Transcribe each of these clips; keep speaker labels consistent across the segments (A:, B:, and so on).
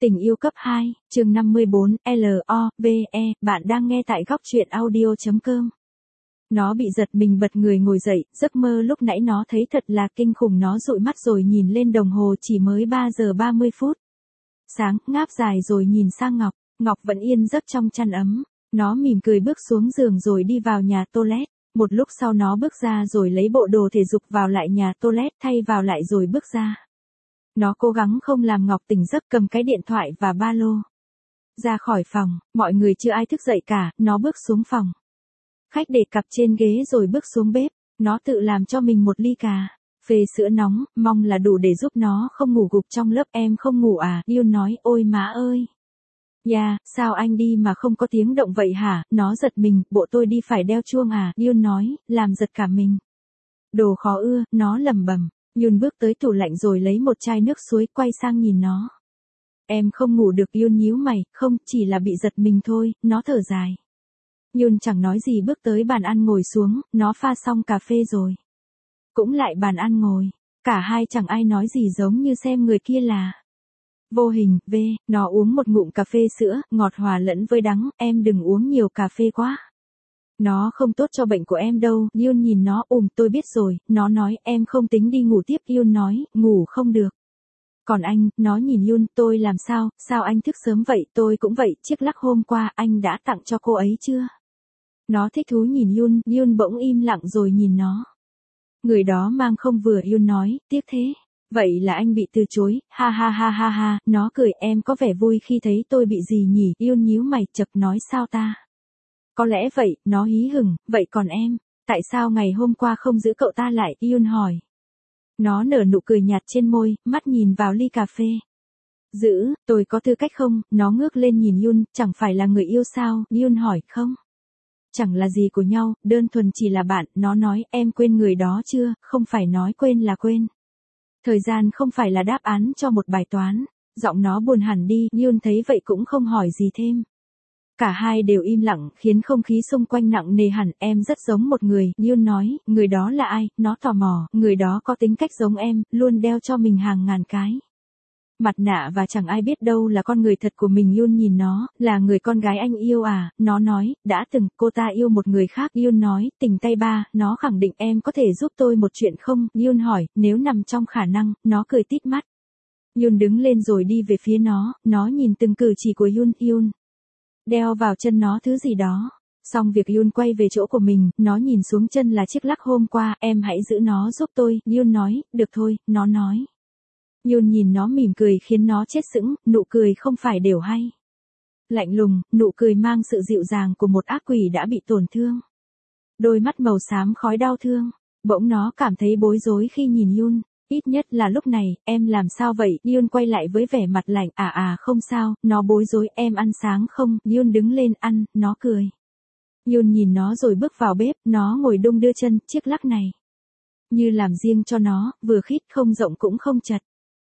A: Tình yêu cấp 2, chương 54, LOVE, bạn đang nghe tại góc truyện audio.com. Nó bị giật mình bật người ngồi dậy, giấc mơ lúc nãy nó thấy thật là kinh khủng, nó dụi mắt rồi nhìn lên đồng hồ chỉ mới 3 giờ 30 phút. Sáng, ngáp dài rồi nhìn sang Ngọc, Ngọc vẫn yên giấc trong chăn ấm. Nó mỉm cười bước xuống giường rồi đi vào nhà toilet. Một lúc sau nó bước ra rồi lấy bộ đồ thể dục vào lại nhà toilet, thay vào lại rồi bước ra. Nó cố gắng không làm Ngọc tỉnh giấc, cầm cái điện thoại và ba lô. Ra khỏi phòng, mọi người chưa ai thức dậy cả, nó bước xuống phòng. Khách để cặp trên ghế rồi bước xuống bếp, nó tự làm cho mình một ly cà phê sữa nóng, mong là đủ để giúp nó không ngủ gục trong lớp. Em không ngủ à? Yun nói, ôi má ơi. Yeah, sao anh đi mà không có tiếng động vậy hả? Nó giật mình, bộ tôi đi phải đeo chuông à? Yun nói, làm giật cả mình. Đồ khó ưa, nó lẩm bẩm. Yun bước tới tủ lạnh rồi lấy một chai nước suối, quay sang nhìn nó. Em không ngủ được. Yun nhíu mày, không, chỉ là bị giật mình thôi, nó thở dài. Yun chẳng nói gì bước tới bàn ăn ngồi xuống, nó pha xong cà phê rồi. Cũng lại bàn ăn ngồi, cả hai chẳng ai nói gì, giống như xem người kia là vô hình. Nó uống một ngụm cà phê sữa, ngọt hòa lẫn với đắng, em đừng uống nhiều cà phê quá. Nó không tốt cho bệnh của em đâu. Yun nhìn nó, tôi biết rồi. Nó nói, em không tính đi ngủ tiếp. Yun nói, ngủ không được. Còn anh, nó nhìn Yun, tôi làm sao anh thức sớm vậy? Tôi cũng vậy, chiếc lắc hôm qua anh đã tặng cho cô ấy chưa? Nó thích thú nhìn Yun. Yun bỗng im lặng rồi nhìn nó. Người đó mang không vừa. Yun nói, tiếc thế. Vậy là anh bị từ chối, ha ha ha ha ha. Nó cười, em có vẻ vui khi thấy tôi bị gì nhỉ? Yun nhíu mày, chậc nói, sao ta? Có lẽ vậy. Nó hí hửng, vậy còn em, tại sao ngày hôm qua không giữ cậu ta lại? Yun hỏi. Nó nở nụ cười nhạt trên môi, mắt nhìn vào ly cà phê. Giữ, tôi có tư cách không? Nó ngước lên nhìn Yun, chẳng phải là người yêu sao? Yun hỏi, không. Chẳng là gì của nhau, đơn thuần chỉ là bạn. Nó nói, em quên người đó chưa? Không phải nói quên là quên. Thời gian không phải là đáp án cho một bài toán. Giọng nó buồn hẳn đi. Yun thấy vậy cũng không hỏi gì thêm. Cả hai đều im lặng, khiến không khí xung quanh nặng nề hẳn. Em rất giống một người. Yun nói, người đó là ai? Nó tò mò. Người đó có tính cách giống em, luôn đeo cho mình hàng ngàn cái mặt nạ và chẳng ai biết đâu là con người thật của mình. Yun nhìn nó, là người con gái anh yêu à? Nó nói, đã từng, cô ta yêu một người khác. Yun nói, tình tay ba. Nó khẳng định, em có thể giúp tôi một chuyện không? Yun hỏi, nếu nằm trong khả năng. Nó cười tít mắt. Yun đứng lên rồi đi về phía nó nhìn từng cử chỉ của Yun. Đeo vào chân nó thứ gì đó. Xong việc Yun quay về chỗ của mình, nó nhìn xuống chân là chiếc lắc hôm qua, em hãy giữ nó giúp tôi. Yun nói, được thôi, nó nói. Yun nhìn nó mỉm cười khiến nó chết sững, nụ cười không phải đều hay. Lạnh lùng, nụ cười mang sự dịu dàng của một ác quỷ đã bị tổn thương. Đôi mắt màu xám khói đau thương. Bỗng nó cảm thấy bối rối khi nhìn Yun. Ít nhất là lúc này, em làm sao vậy? Yun quay lại với vẻ mặt lạnh, không sao. Nó bối rối, em ăn sáng không? Yun đứng lên ăn, nó cười. Yun nhìn nó rồi bước vào bếp, nó ngồi đung đưa chân, chiếc lắc này như làm riêng cho nó, vừa khít không rộng cũng không chật.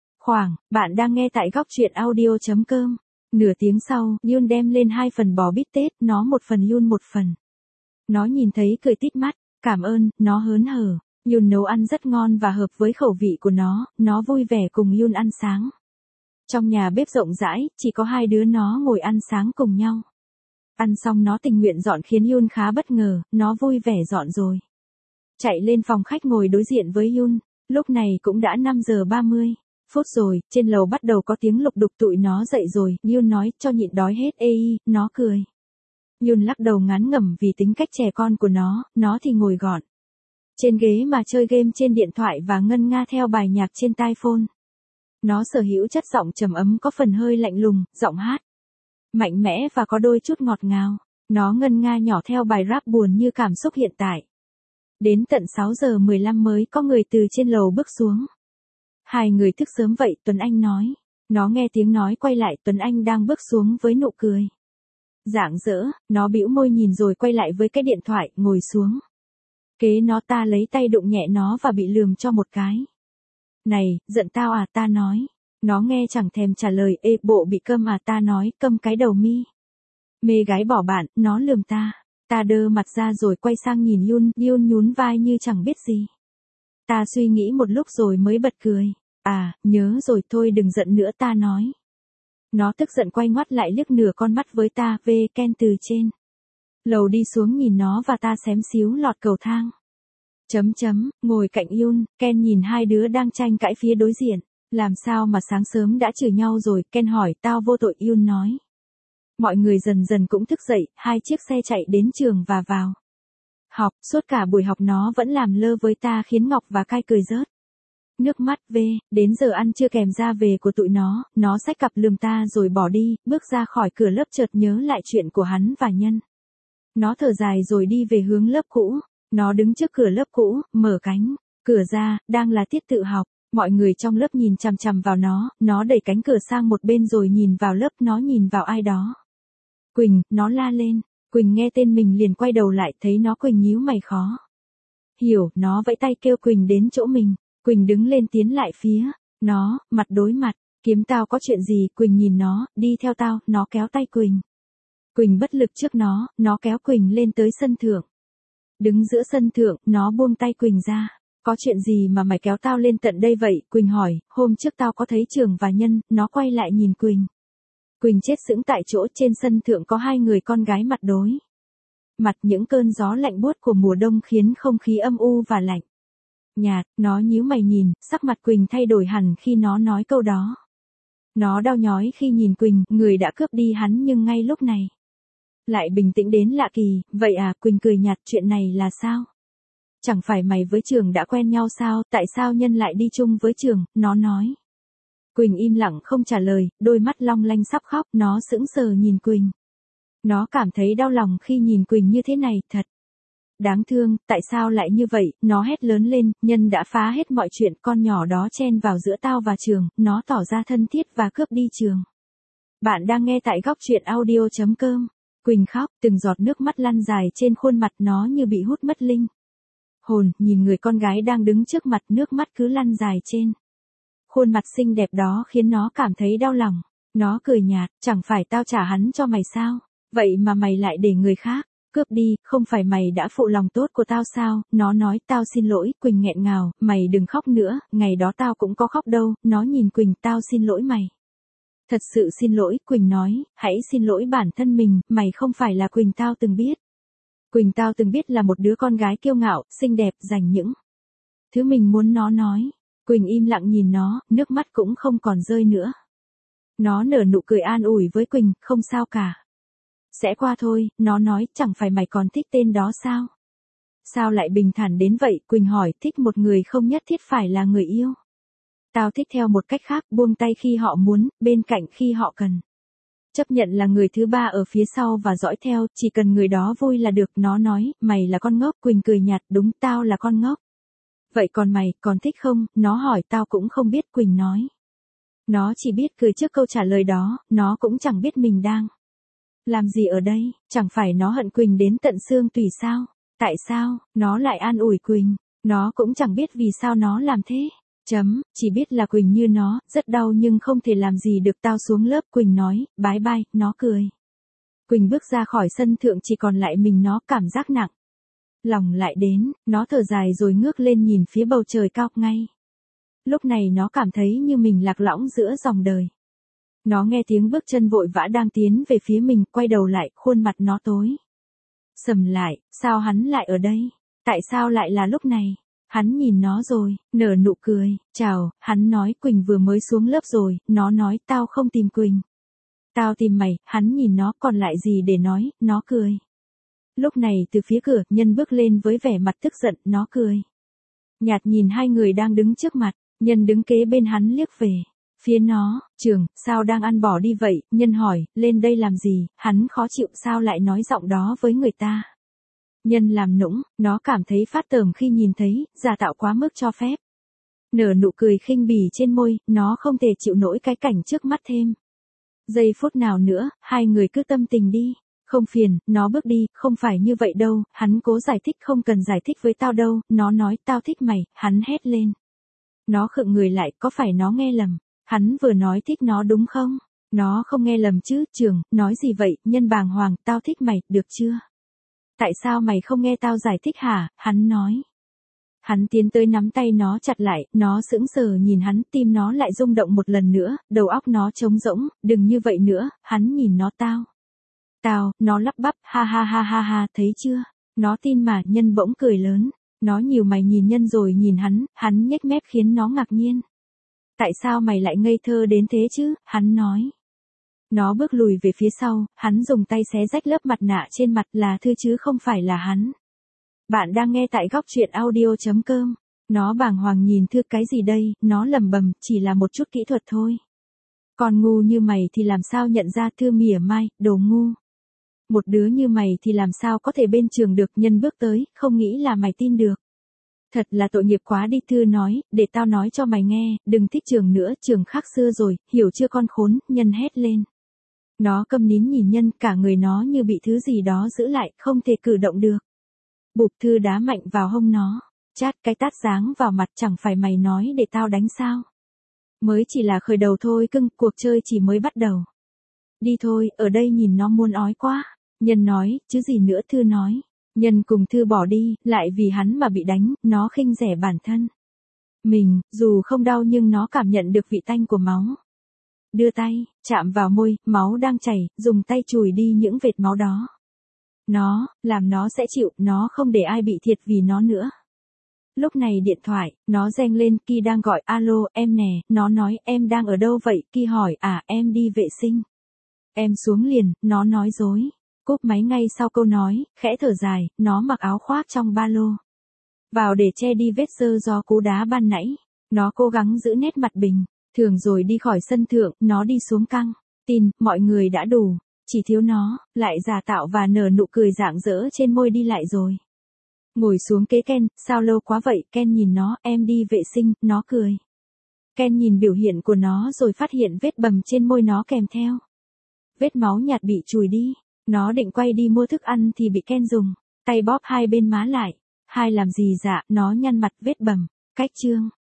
A: Bạn đang nghe tại góc truyện audio.com. Nửa tiếng sau, Yun đem lên 2 phần bò bít tết, nó một phần Yun một phần. Nó nhìn thấy cười tít mắt, cảm ơn, nó hớn hở. Yun nấu ăn rất ngon và hợp với khẩu vị của nó vui vẻ cùng Yun ăn sáng. Trong nhà bếp rộng rãi, chỉ có hai đứa nó ngồi ăn sáng cùng nhau. Ăn xong nó tình nguyện dọn khiến Yun khá bất ngờ, nó vui vẻ dọn rồi. Chạy lên phòng khách ngồi đối diện với Yun, lúc này cũng đã 5 giờ 30 phút rồi, trên lầu bắt đầu có tiếng lục đục. Tụi nó dậy rồi. Yun nói, cho nhịn đói hết. Nó cười. Yun lắc đầu ngán ngẩm vì tính cách trẻ con của nó thì ngồi gọn trên ghế mà chơi game trên điện thoại và ngân nga theo bài nhạc trên tai phone. Nó sở hữu chất giọng trầm ấm có phần hơi lạnh lùng, giọng hát mạnh mẽ và có đôi chút ngọt ngào. Nó ngân nga nhỏ theo bài rap buồn như cảm xúc hiện tại. Đến tận 6 giờ 15 mới có người từ trên lầu bước xuống. Hai người thức sớm vậy? Tuấn Anh nói. Nó nghe tiếng nói quay lại, Tuấn Anh đang bước xuống với nụ cười rạng rỡ. Nó bĩu môi nhìn rồi quay lại với cái điện thoại, ngồi xuống kế nó. Ta lấy tay đụng nhẹ nó và bị lườm cho một cái. Này, giận tao à? Ta nói. Nó nghe chẳng thèm trả lời. Bộ bị câm à? Ta nói, câm cái đầu mi. Mê gái bỏ bạn. Nó lườm ta. Ta đơ mặt ra rồi quay sang nhìn Yun. Yun nhún vai như chẳng biết gì. Ta suy nghĩ một lúc rồi mới bật cười. Nhớ rồi, thôi đừng giận nữa. Ta nói. Nó tức giận quay ngoắt lại liếc nửa con mắt với ta, Ken từ trên lầu đi xuống nhìn nó và ta xém xíu lọt cầu thang. Ngồi cạnh Yun, Ken nhìn hai đứa đang tranh cãi phía đối diện. Làm sao mà sáng sớm đã chửi nhau rồi, Ken hỏi. Tao vô tội, Yun nói. Mọi người dần dần cũng thức dậy, hai chiếc xe chạy đến trường và vào học. Suốt cả buổi học nó vẫn làm lơ với ta khiến Ngọc và Kai cười rớt nước mắt. Đến giờ ăn trưa kèm ra về của tụi nó xách cặp lườm ta rồi bỏ đi, bước ra khỏi cửa lớp chợt nhớ lại chuyện của hắn và Nhân. Nó thở dài rồi đi về hướng lớp cũ. Nó đứng trước cửa lớp cũ, mở cánh cửa ra, đang là tiết tự học. Mọi người trong lớp nhìn chằm chằm vào nó đẩy cánh cửa sang một bên rồi nhìn vào lớp, nó nhìn vào ai đó. Quỳnh, nó la lên. Quỳnh nghe tên mình liền quay đầu lại, thấy nó. Quỳnh nhíu mày khó hiểu, nó vẫy tay kêu Quỳnh đến chỗ mình. Quỳnh đứng lên tiến lại phía nó, mặt đối mặt. Kiếm tao có chuyện gì? Quỳnh nhìn nó, đi theo tao. Nó kéo tay Quỳnh. Quỳnh bất lực trước nó kéo Quỳnh lên tới sân thượng. Đứng giữa sân thượng, nó buông tay Quỳnh ra. Có chuyện gì mà mày kéo tao lên tận đây vậy? Quỳnh hỏi. Hôm trước tao có thấy Trường và Nhân. Nó quay lại nhìn Quỳnh. Quỳnh chết sững tại chỗ. Trên sân thượng có hai người con gái mặt đối mặt. Những cơn gió lạnh buốt của mùa đông khiến không khí âm u và lạnh nhạt. Nó nhíu mày nhìn, sắc mặt Quỳnh thay đổi hẳn khi nó nói câu đó. Nó đau nhói khi nhìn Quỳnh, người đã cướp đi hắn nhưng ngay lúc này lại bình tĩnh đến lạ kỳ. Vậy à? Quỳnh cười nhạt. Chuyện này là sao? Chẳng phải mày với Trường đã quen nhau sao? Tại sao Nhân lại đi chung với Trường? Nó nói. Quỳnh im lặng không trả lời, đôi mắt long lanh sắp khóc. Nó sững sờ nhìn Quỳnh. Nó cảm thấy đau lòng khi nhìn Quỳnh như thế này, thật đáng thương. Tại sao lại như vậy? Nó hét lớn lên. Nhân đã phá hết mọi chuyện, con nhỏ đó chen vào giữa tao và Trường, nó tỏ ra thân thiết và cướp đi Trường. Bạn đang nghe tại góc truyện audio.com. Quỳnh khóc, từng giọt nước mắt lăn dài trên khuôn mặt nó như bị hút mất linh hồn, nhìn người con gái đang đứng trước mặt, nước mắt cứ lăn dài trên khuôn mặt xinh đẹp đó khiến nó cảm thấy đau lòng. Nó cười nhạt. Chẳng phải tao trả hắn cho mày sao? Vậy mà mày lại để người khác cướp đi, không phải mày đã phụ lòng tốt của tao sao? Nó nói. Tao xin lỗi. Quỳnh nghẹn ngào. Mày đừng khóc nữa, ngày đó tao cũng có khóc đâu. Nó nhìn Quỳnh. Tao xin lỗi mày. Thật sự xin lỗi. Quỳnh nói. Hãy xin lỗi bản thân mình, mày không phải là Quỳnh tao từng biết. Quỳnh tao từng biết là một đứa con gái kiêu ngạo, xinh đẹp, dành những thứ mình muốn. Nó nói. Quỳnh im lặng nhìn nó, nước mắt cũng không còn rơi nữa. Nó nở nụ cười an ủi với Quỳnh. Không sao cả. Sẽ qua thôi. Nó nói. Chẳng phải mày còn thích tên đó sao? Sao lại bình thản đến vậy? Quỳnh hỏi. Thích một người không nhất thiết phải là người yêu. Tao thích theo một cách khác, buông tay khi họ muốn, bên cạnh khi họ cần. Chấp nhận là người thứ ba ở phía sau và dõi theo, chỉ cần người đó vui là được. Nó nói. Mày là con ngốc. Quỳnh cười nhạt. Đúng, tao là con ngốc. Vậy còn mày, còn thích không? Nó hỏi. Tao cũng không biết. Quỳnh nói. Nó chỉ biết cười trước câu trả lời đó, nó cũng chẳng biết mình đang làm gì ở đây. Chẳng phải nó hận Quỳnh đến tận xương tủy sao? Tại sao? Nó lại an ủi Quỳnh. Nó cũng chẳng biết vì sao nó làm thế. Chỉ biết là Quỳnh như nó, rất đau nhưng không thể làm gì được. Tao xuống lớp. Quỳnh nói. Bye bye. Nó cười. Quỳnh bước ra khỏi sân thượng, chỉ còn lại mình nó. Cảm giác nặng lòng lại đến. Nó thở dài rồi ngước lên nhìn phía bầu trời cao. Ngay lúc này nó cảm thấy như mình lạc lõng giữa dòng đời. Nó nghe tiếng bước chân vội vã đang tiến về phía mình, quay đầu lại, khuôn mặt nó tối sầm lại. Sao hắn lại ở đây? Tại sao lại là lúc này? Hắn nhìn nó rồi, nở nụ cười. Chào, hắn nói. Quỳnh vừa mới xuống lớp rồi. Nó nói. Tao không tìm Quỳnh. Tao tìm mày. Hắn nhìn nó, còn lại gì để nói. Nó cười. Lúc này từ phía cửa, Nhân bước lên với vẻ mặt tức giận. Nó cười nhạt nhìn hai người đang đứng trước mặt. Nhân đứng kế bên hắn liếc về phía nó. Trường, sao đang ăn bỏ đi vậy? Nhân hỏi. Lên đây làm gì? Hắn khó chịu. Sao lại nói giọng đó với người ta? Nhân làm nũng. Nó cảm thấy phát tởm khi nhìn thấy giả tạo quá mức cho phép. Nở nụ cười khinh bỉ trên môi. Nó không thể chịu nổi cái cảnh trước mắt thêm giây phút nào nữa. Hai người cứ tâm tình đi. Không phiền. Nó bước đi. Không phải như vậy đâu. Hắn cố giải thích. Không cần giải thích với tao đâu. Nó nói. Tao thích mày. Hắn hét lên. Nó khựng người lại. Có phải nó nghe lầm? Hắn vừa nói thích nó đúng không? Nó không nghe lầm chứ? Trường, nói gì vậy? Nhân bàng hoàng. Tao thích mày, được chưa? Tại sao mày không nghe tao giải thích hả? Hắn nói. Hắn tiến tới nắm tay nó chặt lại, nó sững sờ nhìn hắn, tim nó lại rung động một lần nữa, đầu óc nó trống rỗng, đừng như vậy nữa, hắn nhìn nó Tao, nó lắp bắp, ha ha ha ha ha, thấy chưa? Nó tin mà, Nhân bỗng cười lớn. Nó nhíu mày nhìn Nhân rồi nhìn hắn nhếch mép khiến nó ngạc nhiên. Tại sao mày lại ngây thơ đến thế chứ, hắn nói. Nó bước lùi về phía sau, hắn dùng tay xé rách lớp mặt nạ trên mặt là Thư chứ không phải là hắn. Bạn đang nghe tại góc truyện audio.com. Nó bàng hoàng nhìn Thư cái gì đây, nó lẩm bẩm, chỉ là một chút kỹ thuật thôi. Còn ngu như mày thì làm sao nhận ra, Thư mỉa mai, đồ ngu. Một đứa như mày thì làm sao có thể bên trường được, Nhân bước tới, không nghĩ là mày tin được. Thật là tội nghiệp quá đi, Thư nói, để tao nói cho mày nghe, đừng thích trường nữa, trường khác xưa rồi, hiểu chưa con khốn, Nhân hét lên. Nó câm nín nhìn Nhân, cả người nó như bị thứ gì đó giữ lại, không thể cử động được. Bụp, Thư đá mạnh vào hông nó, chát cái tát giáng vào mặt, chẳng phải mày nói để tao đánh sao. Mới chỉ là khởi đầu thôi cưng, cuộc chơi chỉ mới bắt đầu. Đi thôi, ở đây nhìn nó muốn ói quá. Nhân nói, chứ gì nữa, Thư nói. Nhân cùng Thư bỏ đi, lại vì hắn mà bị đánh, nó khinh rẻ bản thân. Mình, dù không đau nhưng nó cảm nhận được vị tanh của máu. Đưa tay, chạm vào môi, máu đang chảy, dùng tay chùi đi những vệt máu đó. Làm nó sẽ chịu, nó không để ai bị thiệt vì nó nữa. Lúc này điện thoại, nó reng lên, Ki đang gọi, alo, em nè, nó nói, em đang ở đâu vậy, Ki hỏi, em đi vệ sinh. Em xuống liền, nó nói dối. Cúp máy ngay sau câu nói, khẽ thở dài, nó mặc áo khoác trong ba lô. Vào để che đi vết xơ do cú đá ban nãy. Nó cố gắng giữ nét mặt bình, thường rồi đi khỏi sân thượng, nó đi xuống căng. Tin, mọi người đã đủ, chỉ thiếu nó, lại giả tạo và nở nụ cười rạng rỡ trên môi đi lại rồi. Ngồi xuống kế Ken, sao lâu quá vậy, Ken nhìn nó, em đi vệ sinh, nó cười. Ken nhìn biểu hiện của nó rồi phát hiện vết bầm trên môi nó kèm theo. Vết máu nhạt bị chùi đi. Nó định quay đi mua thức ăn thì bị Ken dùng tay bóp hai bên má lại. Hai làm gì dạ, nó nhăn mặt, vết bầm, cách chương.